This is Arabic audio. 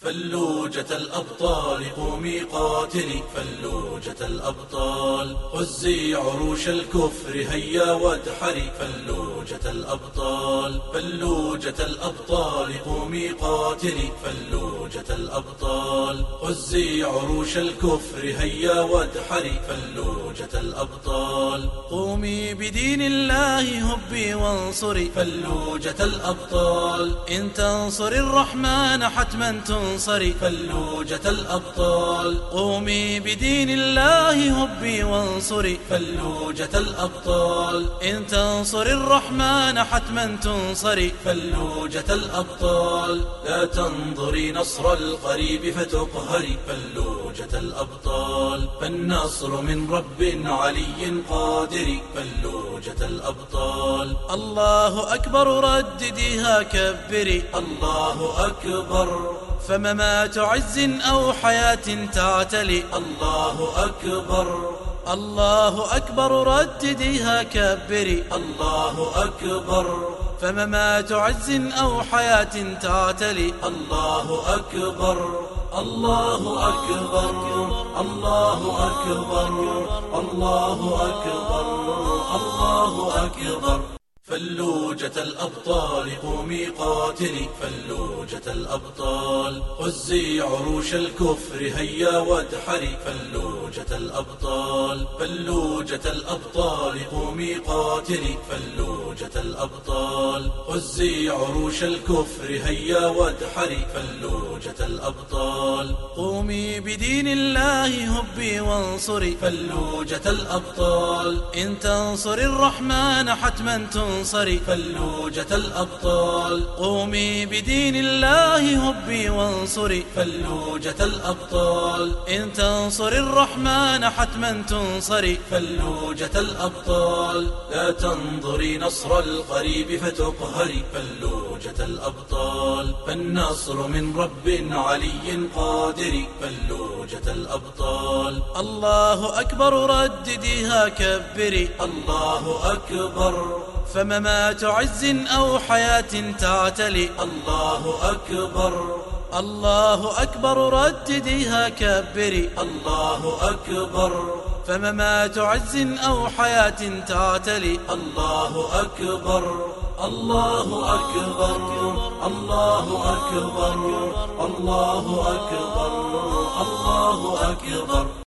فلوجة الأبطال قومي قاتلي، فلوجة الأبطال هزي عروش الكفر هيا وادحري، فلوجة الأبطال فلوجة الأبطال قومي قاتلي، فلوجة الأبطال هزي عروش الكفر هيا وادحري، فلوجة الأبطال قومي بدين الله هبي وانصري، فلوجة الأبطال إن تنصري الرحمن حتما تنصري، فلوجة الأبطال قومي بدين الله هبي وانصري، فلوجة الأبطال إن تنصري الرحمن حتما تنصري، فلوجة الأبطال لا تنظري نصر القريب فتقهري، فلوجة الأبطال فالنصر من رب علي قادر، فلوجة الأبطال الله أكبر ردديها كبري، الله أكبر فممات عز أو حياة تعتلي، الله أكبر الله أكبر ردديها كبري، الله أكبر فممات عز أو حياة تعتلي، الله أكبر الله أكبر الله أكبر الله أكبر الله أكبر. فلوجة الأبطال قومي قاتلي، فلوجة الأبطال هزي عروش الكفر هيا وادحري، فلوجة الأبطال فلوجة الأبطال قومي قاتلي، فلوجة الأبطال هزي عروش الكفر هيا وادحري، فلوجة الأبطال قومي بدين الله هبي وانصري، فلوجة الأبطال إن تنصري الرحمن حتما تنصري، فلوجة الأبطال قومي بدين الله هبي وانصري، فلوجة الأبطال إن تنصري الرحمن حتما تنصري، فلوجة الأبطال لا تنظري نصر القريب فتقهري، فلوجة الأبطال فالنصر من رب علي قادر، فلوجة الأبطال الله أكبر ردديها كبري، الله أكبر فممات عز أو حياة تعتلي، الله أكبر الله أكبر ردديها كبري، الله أكبر فممات عز أو حياة تعتلي، الله أكبر الله أكبر الله أكبر الله أكبر الله أكبر.